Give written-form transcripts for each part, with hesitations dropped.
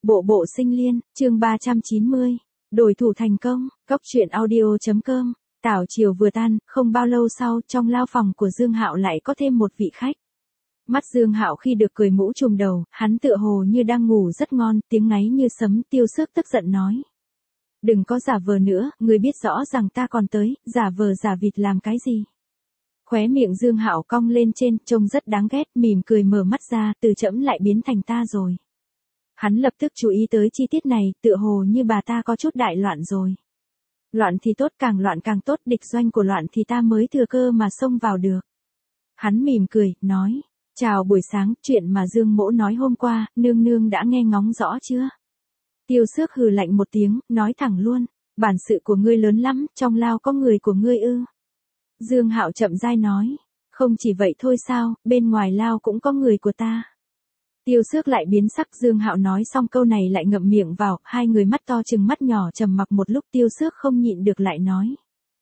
Bộ bộ sinh liên, chương 390. Đổi thủ thành công, Cốc truyện audio.com. Tảo chiều vừa tan, không bao lâu sau, trong lao phòng của Dương Hạo lại có thêm một vị khách. Mắt Dương Hạo khi được cười mũ trùm đầu, hắn tựa hồ như đang ngủ rất ngon, tiếng ngáy như sấm. Tiêu Xước tức giận nói: "Đừng có giả vờ nữa, người biết rõ rằng ta còn tới, giả vờ giả vịt làm cái gì?" Khóe miệng Dương Hạo cong lên trên, trông rất đáng ghét, mỉm cười mở mắt ra, từ trẫm lại biến thành ta rồi. Hắn lập tức chú ý tới chi tiết này, tựa hồ như bà ta có chút đại loạn rồi. Loạn thì tốt, càng loạn càng tốt, địch doanh của loạn thì ta mới thừa cơ mà xông vào được. Hắn mỉm cười, nói: "Chào buổi sáng, chuyện mà Dương mỗ nói hôm qua, nương nương đã nghe ngóng rõ chưa?" Tiêu Xước hừ lạnh một tiếng, nói thẳng luôn: "Bản sự của ngươi lớn lắm, trong lao có người của ngươi ư?" Dương Hạo chậm rãi nói: "Không chỉ vậy thôi sao, bên ngoài lao cũng có người của ta." Tiêu Xước lại biến sắc. Dương Hạo nói xong câu này lại ngậm miệng vào, hai người mắt to trừng mắt nhỏ trầm mặc một lúc. Tiêu Xước không nhịn được lại nói: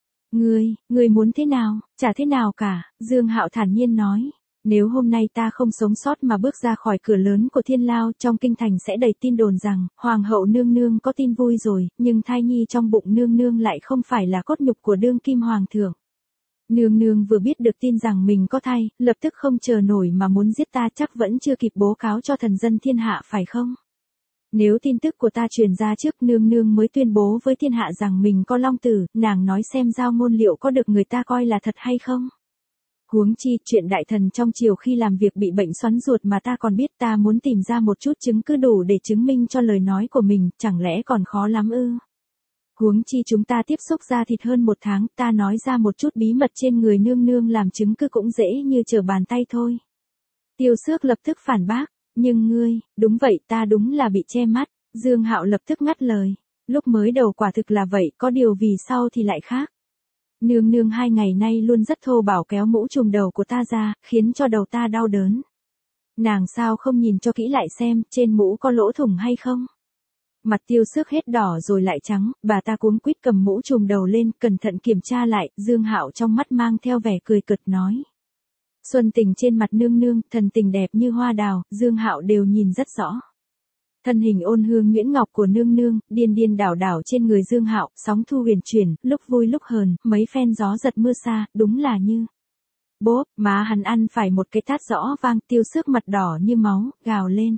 Ngươi muốn thế nào? Chả thế nào cả." Dương Hạo thản nhiên nói: "Nếu hôm nay ta không sống sót mà bước ra khỏi cửa lớn của Thiên Lao, trong kinh thành sẽ đầy tin đồn rằng, Hoàng hậu nương nương có tin vui rồi, nhưng thai nhi trong bụng nương nương lại không phải là cốt nhục của đương kim hoàng thượng. Nương nương vừa biết được tin rằng mình có thai, lập tức không chờ nổi mà muốn giết ta, chắc vẫn chưa kịp bố cáo cho thần dân thiên hạ phải không? Nếu tin tức của ta truyền ra trước, nương nương mới tuyên bố với thiên hạ rằng mình có long tử, nàng nói xem giao ngôn liệu có được người ta coi là thật hay không? Huống chi, chuyện đại thần trong triều khi làm việc bị bệnh xoắn ruột mà ta còn biết, ta muốn tìm ra một chút chứng cứ đủ để chứng minh cho lời nói của mình, chẳng lẽ còn khó lắm ư? Huống chi chúng ta tiếp xúc ra thịt hơn một tháng, ta nói ra một chút bí mật trên người nương nương làm chứng cứ cũng dễ như trở bàn tay thôi." Tiêu Xước lập tức phản bác: "Nhưng ngươi..." "Đúng vậy, ta đúng là bị che mắt." Dương Hạo lập tức ngắt lời: "Lúc mới đầu quả thực là vậy, có điều vì sau thì lại khác. Nương nương 2 ngày nay luôn rất thô bạo kéo mũ trùm đầu của ta ra, khiến cho đầu ta đau đớn. Nàng sao không nhìn cho kỹ lại xem, trên mũ có lỗ thủng hay không?" Mặt Tiêu Xước hết đỏ rồi lại trắng, bà ta cuống quýt cầm mũ trùm đầu lên, cẩn thận kiểm tra lại. Dương Hạo trong mắt mang theo vẻ cười cợt nói: "Xuân tình trên mặt nương nương, thần tình đẹp như hoa đào, Dương Hạo đều nhìn rất rõ. Thân hình ôn hương nhuyễn ngọc của nương nương, điên điên đảo đảo trên người Dương Hạo, sóng thu huyền chuyển, lúc vui lúc hờn, mấy phen gió giật mưa xa, đúng là như..." Bốp, má hắn ăn phải một cái tát rõ vang. Tiêu Xước mặt đỏ như máu, gào lên: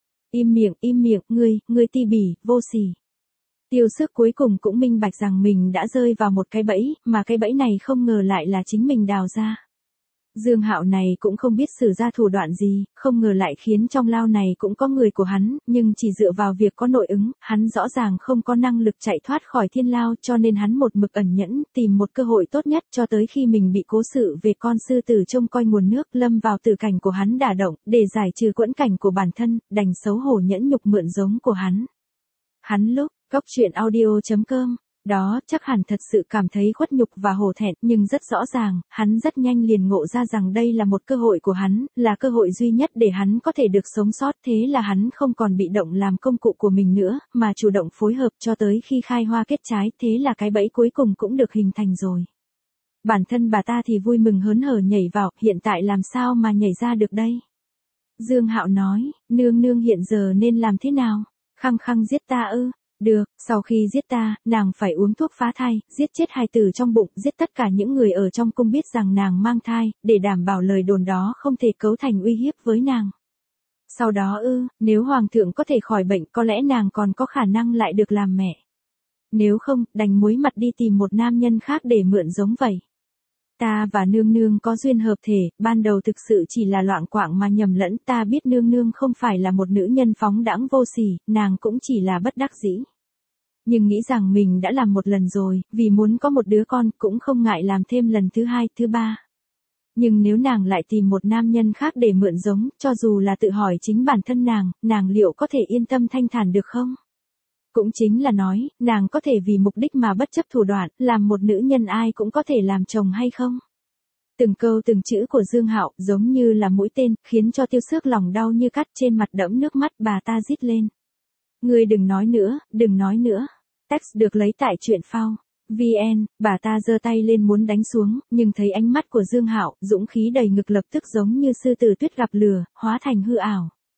Im miệng, ngươi ti bỉ, vô sỉ." Tiêu Xước cuối cùng cũng minh bạch rằng mình đã rơi vào một cái bẫy, mà cái bẫy này không ngờ lại là chính mình đào ra. Dương Hạo này cũng không biết sử ra thủ đoạn gì, không ngờ lại khiến trong lao này cũng có người của hắn, nhưng chỉ dựa vào việc có nội ứng, hắn rõ ràng không có năng lực chạy thoát khỏi Thiên Lao, cho nên hắn một mực ẩn nhẫn, tìm một cơ hội tốt nhất, cho tới khi mình bị cố sự về con sư tử trông coi nguồn nước lâm vào tử cảnh của hắn đả động, để giải trừ quẫn cảnh của bản thân, đành xấu hổ nhẫn nhục mượn giống của hắn. Hắn lúc, Cốc truyện audio.com. Đó chắc hẳn thật sự cảm thấy khuất nhục và hổ thẹn, nhưng rất rõ ràng, hắn rất nhanh liền ngộ ra rằng đây là một cơ hội của hắn, là cơ hội duy nhất để hắn có thể được sống sót. Thế là hắn không còn bị động làm công cụ của mình nữa, mà chủ động phối hợp cho tới khi khai hoa kết trái. Thế là cái bẫy cuối cùng cũng được hình thành rồi. Bản thân bà ta thì vui mừng hớn hở nhảy vào, hiện tại làm sao mà nhảy ra được đây? Dương Hạo nói: "Nương nương hiện giờ nên làm thế nào? Khăng khăng giết ta ư? Được, sau khi giết ta, nàng phải uống thuốc phá thai, giết chết hài tử trong bụng, giết tất cả những người ở trong cung biết rằng nàng mang thai, để đảm bảo lời đồn đó không thể cấu thành uy hiếp với nàng. Sau đó nếu hoàng thượng có thể khỏi bệnh, có lẽ nàng còn có khả năng lại được làm mẹ. Nếu không, đành muối mặt đi tìm một nam nhân khác để mượn giống vậy. Ta và nương nương có duyên hợp thể, ban đầu thực sự chỉ là loạng quạng mà nhầm lẫn, ta biết nương nương không phải là một nữ nhân phóng đãng vô sỉ, nàng cũng chỉ là bất đắc dĩ. Nhưng nghĩ rằng mình đã làm một lần rồi, vì muốn có một đứa con, cũng không ngại làm thêm lần thứ 2, thứ 3. Nhưng nếu nàng lại tìm một nam nhân khác để mượn giống, cho dù là tự hỏi chính bản thân nàng liệu có thể yên tâm thanh thản được không? Cũng chính là nói, nàng có thể vì mục đích mà bất chấp thủ đoạn, làm một nữ nhân ai cũng có thể làm chồng hay không?" Từng câu từng chữ của Dương Hạo giống như là mũi tên, khiến cho Tiêu Xước lòng đau như cắt, trên mặt đẫm nước mắt. Bà ta rít lên: "Ngươi đừng nói nữa. Text được lấy tại truyện phao VN." Bà ta giơ tay lên muốn đánh xuống, nhưng thấy ánh mắt của Dương Hạo, dũng khí đầy ngực lập tức giống như sư tử tuyết gặp lửa, hóa thành hư ảo.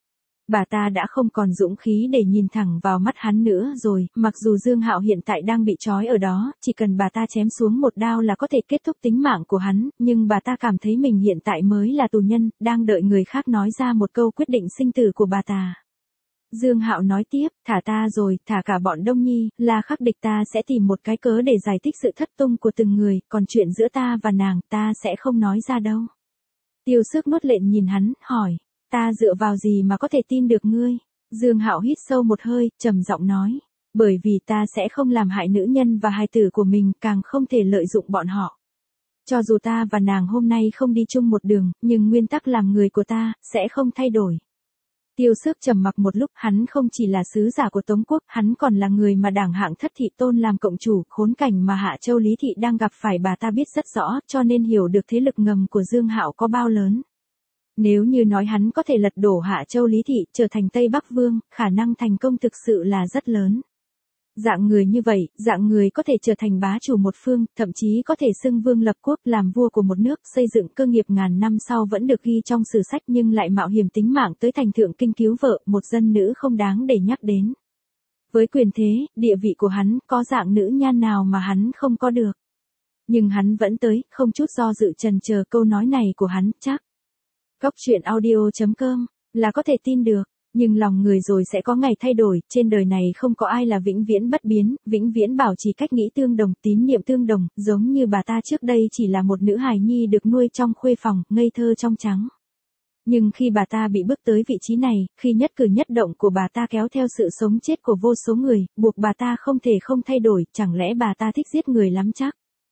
Bà ta đã không còn dũng khí để nhìn thẳng vào mắt hắn nữa rồi, mặc dù Dương Hạo hiện tại đang bị trói ở đó, chỉ cần bà ta chém xuống một đao là có thể kết thúc tính mạng của hắn, nhưng bà ta cảm thấy mình hiện tại mới là tù nhân, đang đợi người khác nói ra một câu quyết định sinh tử của bà ta. Dương Hạo nói tiếp, thả ta rồi, thả cả bọn Đông Nhi, là khắc địch ta sẽ tìm một cái cớ để giải thích sự thất tung của từng người, còn chuyện giữa ta và nàng, ta sẽ không nói ra đâu. Tiêu Xước nuốt lệnh nhìn hắn, hỏi, ta dựa vào gì mà có thể tin được ngươi? Dương Hạo hít sâu một hơi, trầm giọng nói, bởi vì ta sẽ không làm hại nữ nhân và hài tử của mình, càng không thể lợi dụng bọn họ. Cho dù ta và nàng hôm nay không đi chung một đường, nhưng nguyên tắc làm người của ta, sẽ không thay đổi. Tiêu Xước trầm mặc một lúc, hắn không chỉ là sứ giả của Tống quốc, hắn còn là người mà đảng Hạng Thất Thị tôn làm cộng chủ, khốn cảnh mà Hạ Châu Lý Thị đang gặp phải bà ta biết rất rõ, cho nên hiểu được thế lực ngầm của Dương Hạo có bao lớn. Nếu như nói hắn có thể lật đổ Hạ Châu Lý Thị, trở thành Tây Bắc Vương, khả năng thành công thực sự là rất lớn. Dạng người như vậy, dạng người có thể trở thành bá chủ một phương, thậm chí có thể xưng vương lập quốc, làm vua của một nước, xây dựng cơ nghiệp ngàn năm sau vẫn được ghi trong sử sách, nhưng lại mạo hiểm tính mạng tới thành thượng kinh cứu vợ, một dân nữ không đáng để nhắc đến. Với quyền thế, địa vị của hắn, có dạng nữ nhan nào mà hắn không có được. Nhưng hắn vẫn tới, không chút do dự chần chờ câu nói này của hắn, chắc. Góc truyện audio.com, là có thể tin được. Nhưng lòng người rồi sẽ có ngày thay đổi, trên đời này không có ai là vĩnh viễn bất biến, vĩnh viễn bảo trì cách nghĩ tương đồng, tín niệm tương đồng, giống như bà ta trước đây chỉ là một nữ hài nhi được nuôi trong khuê phòng, ngây thơ trong trắng. Nhưng khi bà ta bị bước tới vị trí này, khi nhất cử nhất động của bà ta kéo theo sự sống chết của vô số người, buộc bà ta không thể không thay đổi, chẳng lẽ bà ta thích giết người lắm chắc?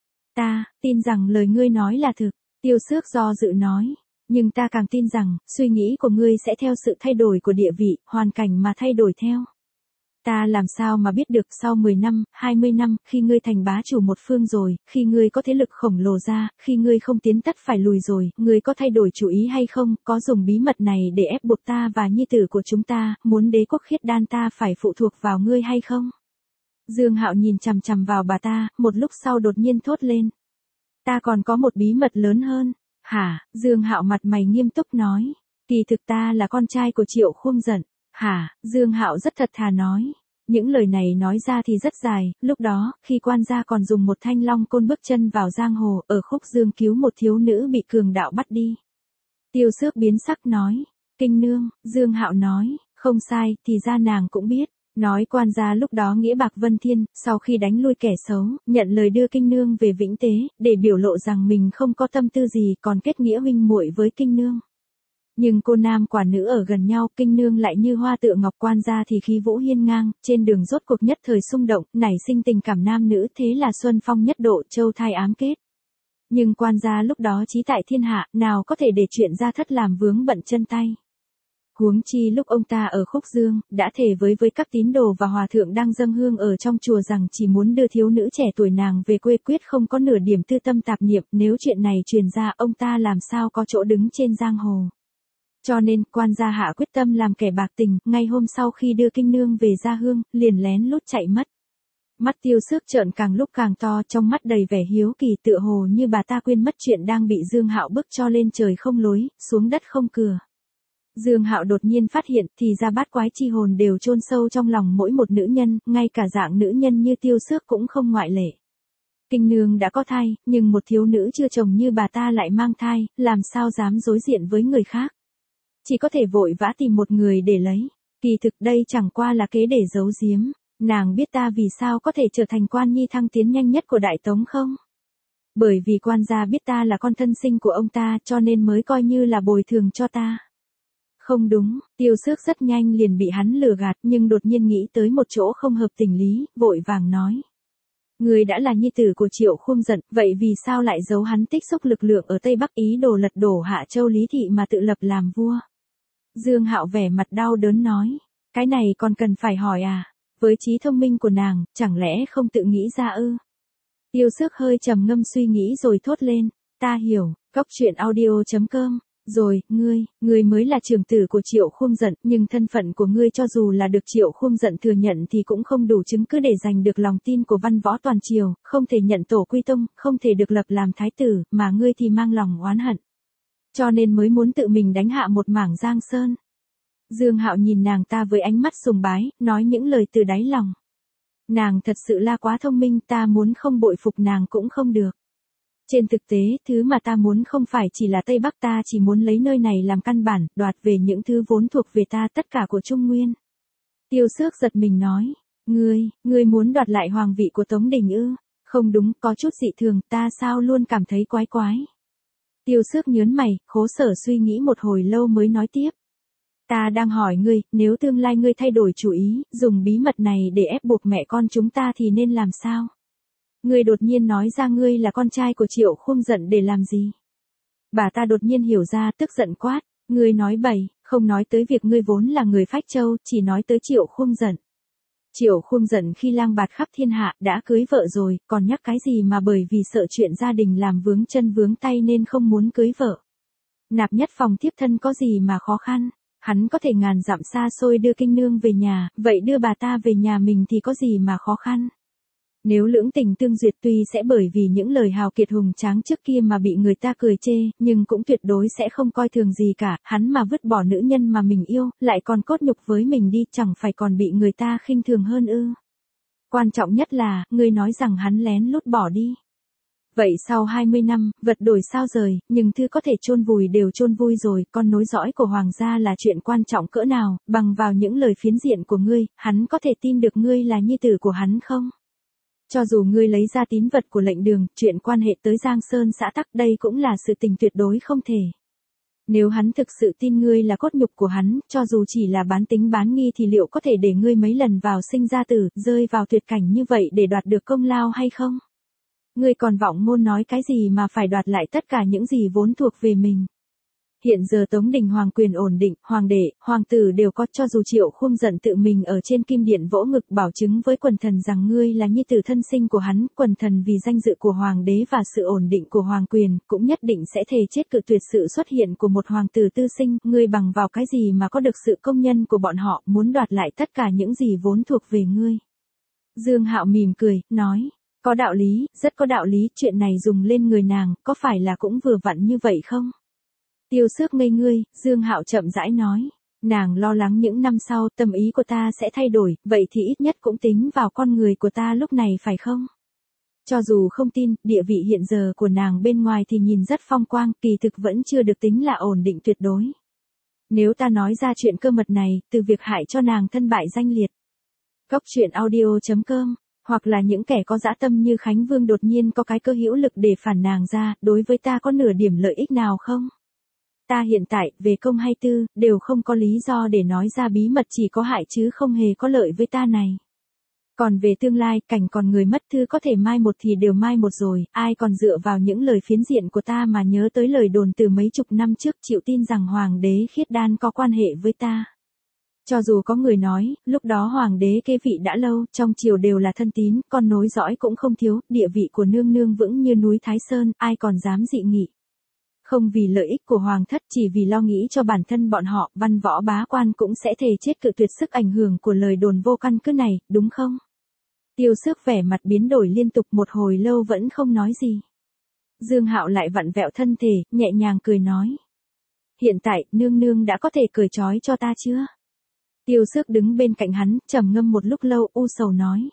Ta, tin rằng lời ngươi nói là thực, Tiêu Xước do dự nói. Nhưng ta càng tin rằng, suy nghĩ của ngươi sẽ theo sự thay đổi của địa vị, hoàn cảnh mà thay đổi theo. Ta làm sao mà biết được sau 10 năm, 20 năm, khi ngươi thành bá chủ một phương rồi, khi ngươi có thế lực khổng lồ ra, khi ngươi không tiến tất phải lùi rồi, ngươi có thay đổi chủ ý hay không, có dùng bí mật này để ép buộc ta và nhi tử của chúng ta, muốn đế quốc khiết đan ta phải phụ thuộc vào ngươi hay không? Dương Hạo nhìn chằm chằm vào bà ta, một lúc sau đột nhiên thốt lên. Ta còn có một bí mật lớn hơn. Hả? Dương Hạo mặt mày nghiêm túc nói. Kỳ thực ta là con trai của Triệu Khuông Dận. Hả? Dương Hạo rất thật thà nói. Những lời này nói ra thì rất dài, lúc đó, khi quan gia còn dùng một thanh long côn bước chân vào giang hồ, ở Khúc Dương cứu một thiếu nữ bị cường đạo bắt đi. Tiêu Xước biến sắc nói. Kinh nương, Dương Hạo nói, không sai, thì ra nàng cũng biết. Nói quan gia lúc đó nghĩa bạc Vân Thiên, sau khi đánh lui kẻ xấu, nhận lời đưa kinh nương về Vĩnh Tế, để biểu lộ rằng mình không có tâm tư gì, còn kết nghĩa huynh muội với kinh nương. Nhưng cô nam quả nữ ở gần nhau, kinh nương lại như hoa tựa ngọc, quan gia thì khí vũ hiên ngang, trên đường rốt cuộc nhất thời xung động, nảy sinh tình cảm nam nữ, thế là xuân phong nhất độ, châu thai ám kết. Nhưng quan gia lúc đó chí tại thiên hạ, nào có thể để chuyện gia thất làm vướng bận chân tay. Huống chi lúc ông ta ở Khúc Dương, đã thề với các tín đồ và hòa thượng đang dâng hương ở trong chùa rằng chỉ muốn đưa thiếu nữ trẻ tuổi nàng về quê, quyết không có nửa điểm tư tâm tạp niệm, nếu chuyện này truyền ra ông ta làm sao có chỗ đứng trên giang hồ. Cho nên, quan gia hạ quyết tâm làm kẻ bạc tình, ngay hôm sau khi đưa kinh nương về gia hương, liền lén lút chạy mất. Mắt Tiêu Xước trợn càng lúc càng to, trong mắt đầy vẻ hiếu kỳ, tựa hồ như bà ta quên mất chuyện đang bị Dương Hạo bức cho lên trời không lối, xuống đất không cửa. Dương Hạo đột nhiên phát hiện, thì ra bát quái chi hồn đều chôn sâu trong lòng mỗi một nữ nhân, ngay cả dạng nữ nhân như Tiêu Xước cũng không ngoại lệ. Kinh nương đã có thai, nhưng một thiếu nữ chưa chồng như bà ta lại mang thai, làm sao dám đối diện với người khác. Chỉ có thể vội vã tìm một người để lấy. Kỳ thực đây chẳng qua là kế để giấu giếm. Nàng biết ta vì sao có thể trở thành quan nhi thăng tiến nhanh nhất của Đại Tống không? Bởi vì quan gia biết ta là con thân sinh của ông ta, cho nên mới coi như là bồi thường cho ta. Không đúng, Tiêu Xước rất nhanh liền bị hắn lừa gạt, nhưng đột nhiên nghĩ tới một chỗ không hợp tình lý, vội vàng nói. Người đã là nhi tử của Triệu Khuông Dận, vậy vì sao lại giấu hắn tích xúc lực lượng ở Tây Bắc, ý đồ lật đổ Hạ Châu Lý Thị mà tự lập làm vua? Dương Hạo vẻ mặt đau đớn nói, cái này còn cần phải hỏi à? Với trí thông minh của nàng, chẳng lẽ không tự nghĩ ra ư? Tiêu Xước hơi trầm ngâm suy nghĩ rồi thốt lên, ta hiểu, góc truyện audio.com. Rồi, ngươi mới là trưởng tử của Triệu Khuông Dận, nhưng thân phận của ngươi cho dù là được Triệu Khuông Dận thừa nhận thì cũng không đủ chứng cứ để giành được lòng tin của văn võ toàn triều, không thể nhận tổ quy tông, không thể được lập làm thái tử, mà ngươi thì mang lòng oán hận. Cho nên mới muốn tự mình đánh hạ một mảng Giang Sơn. Dương Hạo nhìn nàng ta với ánh mắt sùng bái, nói những lời từ đáy lòng. Nàng thật sự là quá thông minh, ta muốn không bội phục nàng cũng không được. Trên thực tế, thứ mà ta muốn không phải chỉ là Tây Bắc, ta chỉ muốn lấy nơi này làm căn bản, đoạt về những thứ vốn thuộc về ta, tất cả của Trung Nguyên. Tiêu Xước giật mình nói, ngươi muốn đoạt lại hoàng vị của Tống Đình ư? Không đúng, có chút dị thường, ta sao luôn cảm thấy quái quái. Tiêu Xước nhớn mày, khổ sở suy nghĩ một hồi lâu mới nói tiếp. Ta đang hỏi ngươi, nếu tương lai ngươi thay đổi chủ ý, dùng bí mật này để ép buộc mẹ con chúng ta thì nên làm sao? Ngươi đột nhiên nói ra ngươi là con trai của Triệu Khung giận để làm gì? Bà ta đột nhiên hiểu ra, tức giận quát. Ngươi nói bậy, không nói tới việc ngươi vốn là người Phách Châu, chỉ nói tới Triệu Khung giận. Triệu Khung giận khi lang bạt khắp thiên hạ đã cưới vợ rồi, còn nhắc cái gì mà bởi vì sợ chuyện gia đình làm vướng chân vướng tay nên không muốn cưới vợ. Nạp nhất phòng tiếp thân có gì mà khó khăn, hắn có thể ngàn dặm xa xôi đưa kinh nương về nhà, vậy đưa bà ta về nhà mình thì có gì mà khó khăn. Nếu lưỡng tình tương duyệt tuy sẽ bởi vì những lời hào kiệt hùng tráng trước kia mà bị người ta cười chê, nhưng cũng tuyệt đối sẽ không coi thường gì cả, hắn mà vứt bỏ nữ nhân mà mình yêu, lại còn cốt nhục với mình đi, chẳng phải còn bị người ta khinh thường hơn ư. Quan trọng nhất là, ngươi nói rằng hắn lén lút bỏ đi. Vậy sau 20 năm, vật đổi sao rời, nhưng thứ có thể chôn vùi đều chôn vùi rồi, con nối dõi của hoàng gia là chuyện quan trọng cỡ nào, bằng vào những lời phiến diện của ngươi, hắn có thể tin được ngươi là nhi tử của hắn không? Cho dù ngươi lấy ra tín vật của lệnh đường, chuyện quan hệ tới Giang Sơn xã tắc, đây cũng là sự tình tuyệt đối không thể. Nếu hắn thực sự tin ngươi là cốt nhục của hắn, cho dù chỉ là bán tính bán nghi thì liệu có thể để ngươi mấy lần vào sinh ra tử, rơi vào tuyệt cảnh như vậy để đoạt được công lao hay không? Ngươi còn vọng ngôn nói cái gì mà phải đoạt lại tất cả những gì vốn thuộc về mình. Hiện giờ Tống Đình hoàng quyền ổn định, hoàng đệ, hoàng tử đều có, cho dù Triệu Khung giận tự mình ở trên kim điện vỗ ngực bảo chứng với quần thần rằng ngươi là nhi tử thân sinh của hắn, quần thần vì danh dự của hoàng đế và sự ổn định của hoàng quyền, cũng nhất định sẽ thề chết cự tuyệt sự xuất hiện của một hoàng tử tư sinh, ngươi bằng vào cái gì mà có được sự công nhân của bọn họ, muốn đoạt lại tất cả những gì vốn thuộc về ngươi. Dương Hạo mỉm cười, nói, có đạo lý, rất có đạo lý, chuyện này dùng lên người nàng, có phải là cũng vừa vặn như vậy không? Tiêu Xước ngây ngươi, Dương Hạo chậm rãi nói, nàng lo lắng những năm sau tâm ý của ta sẽ thay đổi, vậy thì ít nhất cũng tính vào con người của ta lúc này phải không? Cho dù không tin, địa vị hiện giờ của nàng bên ngoài thì nhìn rất phong quang, kỳ thực vẫn chưa được tính là ổn định tuyệt đối. Nếu ta nói ra chuyện cơ mật này, từ việc hại cho nàng thân bại danh liệt. Cốc truyện audio.com, hoặc là những kẻ có dã tâm như Khánh Vương đột nhiên có cái cơ hữu lực để phản nàng ra, đối với ta có nửa điểm lợi ích nào không? Ta hiện tại, về công hay tư, đều không có lý do để nói ra bí mật, chỉ có hại chứ không hề có lợi với ta này. Còn về tương lai, cảnh còn người mất thư có thể mai một thì đều mai một rồi, ai còn dựa vào những lời phiến diện của ta mà nhớ tới lời đồn từ mấy chục năm trước chịu tin rằng hoàng đế Khiết Đan có quan hệ với ta. Cho dù có người nói, lúc đó hoàng đế kế vị đã lâu, trong triều đều là thân tín, con nối dõi cũng không thiếu, địa vị của nương nương vững như núi Thái Sơn, ai còn dám dị nghị. Không vì lợi ích của hoàng thất, chỉ vì lo nghĩ cho bản thân bọn họ, văn võ bá quan cũng sẽ thề chết cự tuyệt sức ảnh hưởng của lời đồn vô căn cứ này, đúng không? Tiêu Xước vẻ mặt biến đổi liên tục một hồi lâu vẫn không nói gì. Dương Hạo lại vặn vẹo thân thể, nhẹ nhàng cười nói. Hiện tại, nương nương đã có thể cởi trói cho ta chưa? Tiêu Xước đứng bên cạnh hắn, trầm ngâm một lúc lâu, u sầu nói.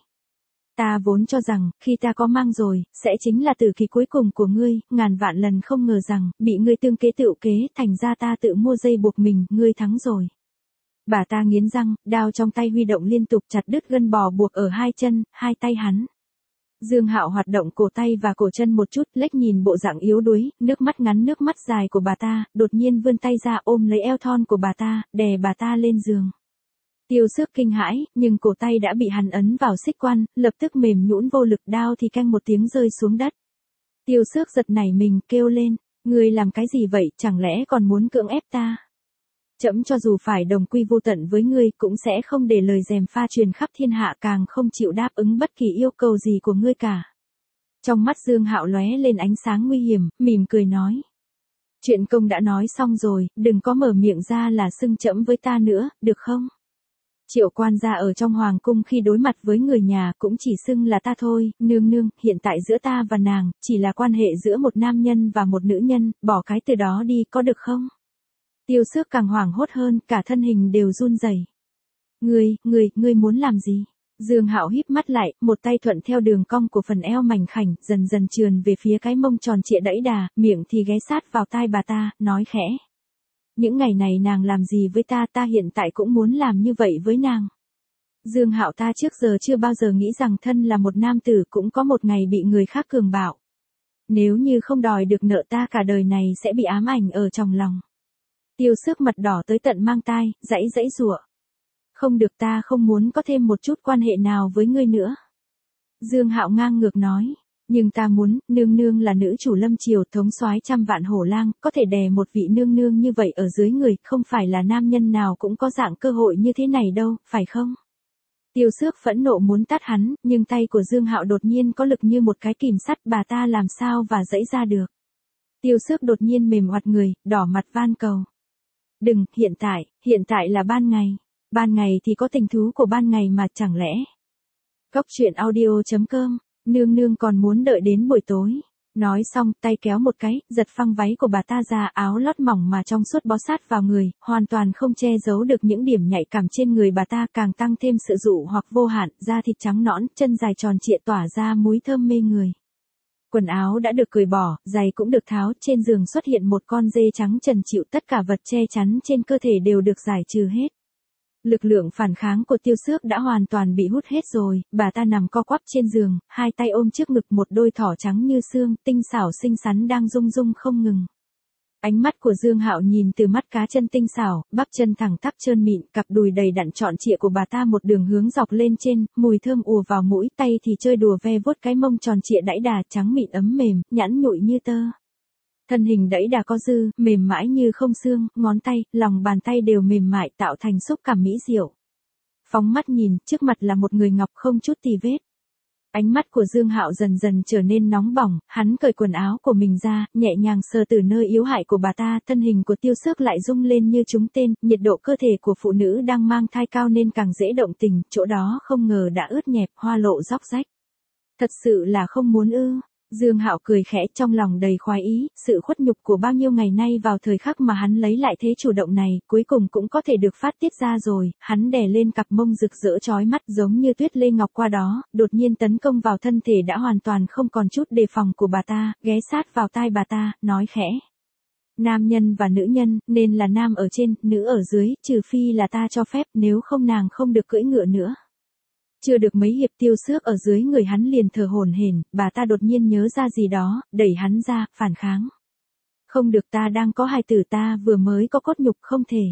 Ta vốn cho rằng, khi ta có mang rồi, sẽ chính là tử kỳ cuối cùng của ngươi, ngàn vạn lần không ngờ rằng, bị ngươi tương kế tựu kế, thành ra ta tự mua dây buộc mình, ngươi thắng rồi. Bà ta nghiến răng, đao trong tay huy động liên tục chặt đứt gân bò buộc ở hai chân, hai tay hắn. Dương Hạo hoạt động cổ tay và cổ chân một chút, lách nhìn bộ dạng yếu đuối, nước mắt ngắn nước mắt dài của bà ta, đột nhiên vươn tay ra ôm lấy eo thon của bà ta, đè bà ta lên giường. Tiêu Xước kinh hãi, nhưng cổ tay đã bị hắn ấn vào xích quan, lập tức mềm nhũn vô lực, đao thì canh một tiếng rơi xuống đất. Tiêu Xước giật nảy mình, kêu lên, ngươi làm cái gì vậy, chẳng lẽ còn muốn cưỡng ép ta? Trẫm cho dù phải đồng quy vô tận với ngươi, cũng sẽ không để lời gièm pha truyền khắp thiên hạ, càng không chịu đáp ứng bất kỳ yêu cầu gì của ngươi cả. Trong mắt Dương Hạo lóe lên ánh sáng nguy hiểm, mỉm cười nói. Chuyện công đã nói xong rồi, đừng có mở miệng ra là xưng trẫm với ta nữa, được không? Triệu quan gia ở trong hoàng cung khi đối mặt với người nhà cũng chỉ xưng là ta thôi, nương nương, hiện tại giữa ta và nàng, chỉ là quan hệ giữa một nam nhân và một nữ nhân, bỏ cái từ đó đi có được không? Tiêu Xước càng hoảng hốt hơn, cả thân hình đều run rẩy. Ngươi muốn làm gì? Dương Hạo híp mắt lại, một tay thuận theo đường cong của phần eo mảnh khảnh, dần dần trườn về phía cái mông tròn trịa đẫy đà, miệng thì ghé sát vào tai bà ta, nói khẽ. Những ngày này nàng làm gì với ta, ta hiện tại cũng muốn làm như vậy với nàng. Dương Hạo ta trước giờ chưa bao giờ nghĩ rằng thân là một nam tử cũng có một ngày bị người khác cường bạo. Nếu như không đòi được nợ ta cả đời này sẽ bị ám ảnh ở trong lòng. Tiêu Xước mặt đỏ tới tận mang tai, giãy giụa. Không được, ta không muốn có thêm một chút quan hệ nào với ngươi nữa. Dương Hạo ngang ngược nói. Nhưng ta muốn, nương nương là nữ chủ lâm triều thống soái trăm vạn hổ lang, có thể đè một vị nương nương như vậy ở dưới người, không phải là nam nhân nào cũng có dạng cơ hội như thế này đâu, phải không? Tiêu Xước phẫn nộ muốn tát hắn, nhưng tay của Dương Hạo đột nhiên có lực như một cái kìm sắt, bà ta làm sao và giãy ra được. Tiêu Xước đột nhiên mềm oặt người, đỏ mặt van cầu. Đừng, hiện tại là ban ngày thì có tình thú của ban ngày mà chẳng lẽ. Cốc truyện audio.com, nương nương còn muốn đợi đến buổi tối. Nói xong, tay kéo một cái, giật phăng váy của bà ta ra, áo lót mỏng mà trong suốt bó sát vào người, hoàn toàn không che giấu được những điểm nhạy cảm trên người bà ta, càng tăng thêm sự dụ hoặc vô hạn, da thịt trắng nõn, chân dài tròn trịa tỏa ra múi thơm mê người. Quần áo đã được cởi bỏ, giày cũng được tháo, trên giường xuất hiện một con dê trắng trần trịu, tất cả vật che chắn trên cơ thể đều được giải trừ hết. Lực lượng phản kháng của Tiêu Xước đã hoàn toàn bị hút hết rồi, bà ta nằm co quắp trên giường, hai tay ôm trước ngực một đôi thỏ trắng như xương, tinh xảo xinh xắn đang rung rung không ngừng. Ánh mắt của Dương Hạo nhìn từ mắt cá chân tinh xảo, bắp chân thẳng tắp trơn mịn, cặp đùi đầy đặn trọn trịa của bà ta một đường hướng dọc lên trên, mùi thơm ùa vào mũi, tay thì chơi đùa ve vuốt cái mông tròn trịa đẫy đà trắng mịn ấm mềm, nhẵn nhụi như tơ. Thân hình đẫy đà có dư, mềm mãi như không xương, ngón tay, lòng bàn tay đều mềm mại tạo thành xúc cảm mỹ diệu. Phóng mắt nhìn, trước mặt là một người ngọc không chút tì vết. Ánh mắt của Dương Hạo dần dần trở nên nóng bỏng, hắn cởi quần áo của mình ra, nhẹ nhàng sờ từ nơi yếu hại của bà ta, thân hình của Tiêu Xước lại rung lên như trúng tên, nhiệt độ cơ thể của phụ nữ đang mang thai cao nên càng dễ động tình, chỗ đó không ngờ đã ướt nhẹp, hoa lộ róc rách. Thật sự là không muốn ư? Dương Hạo cười khẽ, trong lòng đầy khoái ý, sự khuất nhục của bao nhiêu ngày nay vào thời khắc mà hắn lấy lại thế chủ động này, cuối cùng cũng có thể được phát tiết ra rồi, hắn đè lên cặp mông rực rỡ chói mắt giống như tuyết lê ngọc qua đó, đột nhiên tấn công vào thân thể đã hoàn toàn không còn chút đề phòng của bà ta, ghé sát vào tai bà ta, nói khẽ. Nam nhân và nữ nhân, nên là nam ở trên, nữ ở dưới, trừ phi là ta cho phép, nếu không nàng không được cưỡi ngựa nữa. Chưa được mấy hiệp Tiêu Xước ở dưới người hắn liền thở hổn hển, bà ta đột nhiên nhớ ra gì đó, đẩy hắn ra, phản kháng. Không được, ta đang có hài tử, ta vừa mới có cốt nhục, không thể.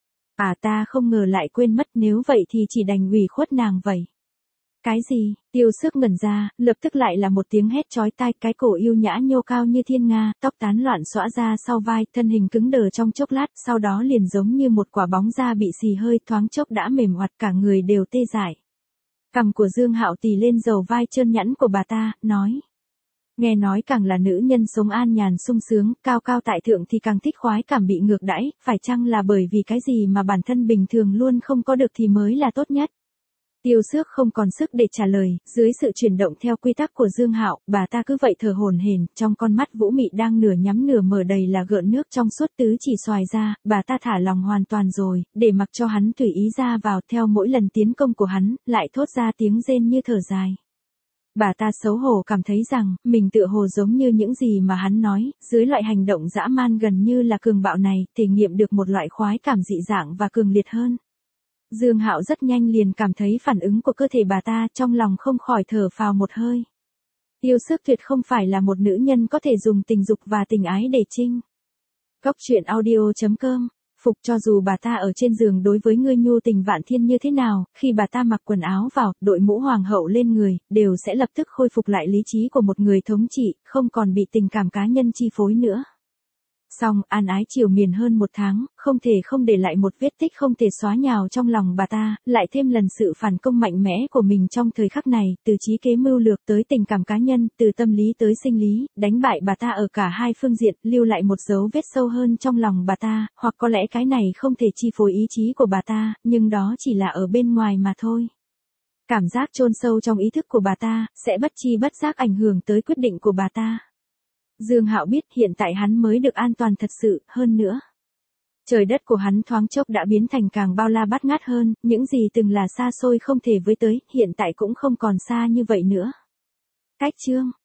Ta không ngờ lại quên mất, nếu vậy thì chỉ đành ủy khuất nàng vậy. Cái gì? Tiêu Xước ngẩn ra, lập tức lại là một tiếng hét chói tai, cái cổ yêu nhã nhô cao như thiên nga, tóc tán loạn xõa ra sau vai, thân hình cứng đờ trong chốc lát, sau đó liền giống như một quả bóng da bị xì hơi, thoáng chốc đã mềm oặt, cả người đều tê dại. Cằm của Dương Hạo tì lên dầu vai trơn nhẵn của bà ta, nói. Nghe nói càng là nữ nhân sống an nhàn sung sướng, cao cao tại thượng thì càng thích khoái cảm bị ngược đãi, phải chăng là bởi vì cái gì mà bản thân bình thường luôn không có được thì mới là tốt nhất? Tiêu Xước không còn sức để trả lời, dưới sự chuyển động theo quy tắc của Dương Hạo, bà ta cứ vậy thở hổn hển, trong con mắt Vũ Mị đang nửa nhắm nửa mở đầy là gợn nước trong suốt tứ chỉ xoài ra, bà ta thả lòng hoàn toàn rồi, để mặc cho hắn tùy ý ra vào, theo mỗi lần tiến công của hắn, lại thốt ra tiếng rên như thở dài. Bà ta xấu hổ cảm thấy rằng, mình tựa hồ giống như những gì mà hắn nói, dưới loại hành động dã man gần như là cường bạo này, thể nghiệm được một loại khoái cảm dị dạng và cường liệt hơn. Dương Hạo rất nhanh liền cảm thấy phản ứng của cơ thể bà ta, trong lòng không khỏi thở phào một hơi. Tiêu Xước tuyệt không phải là một nữ nhân có thể dùng tình dục và tình ái để chinh. Cốc truyện audio.com, phục cho dù bà ta ở trên giường đối với ngươi nhu tình vạn thiên như thế nào, khi bà ta mặc quần áo vào, đội mũ hoàng hậu lên người, đều sẽ lập tức khôi phục lại lý trí của một người thống trị, không còn bị tình cảm cá nhân chi phối nữa. Xong, an ái triều miền hơn một tháng, không thể không để lại một vết tích không thể xóa nhào trong lòng bà ta, lại thêm lần sự phản công mạnh mẽ của mình trong thời khắc này, từ trí kế mưu lược tới tình cảm cá nhân, từ tâm lý tới sinh lý, đánh bại bà ta ở cả hai phương diện, lưu lại một dấu vết sâu hơn trong lòng bà ta, hoặc có lẽ cái này không thể chi phối ý chí của bà ta, nhưng đó chỉ là ở bên ngoài mà thôi. Cảm giác chôn sâu trong ý thức của bà ta, sẽ bất chi bất giác ảnh hưởng tới quyết định của bà ta. Dương Hạo biết hiện tại hắn mới được an toàn thật sự, hơn nữa. Trời đất của hắn thoáng chốc đã biến thành càng bao la bát ngát hơn, những gì từng là xa xôi không thể với tới, hiện tại cũng không còn xa như vậy nữa. Cách chương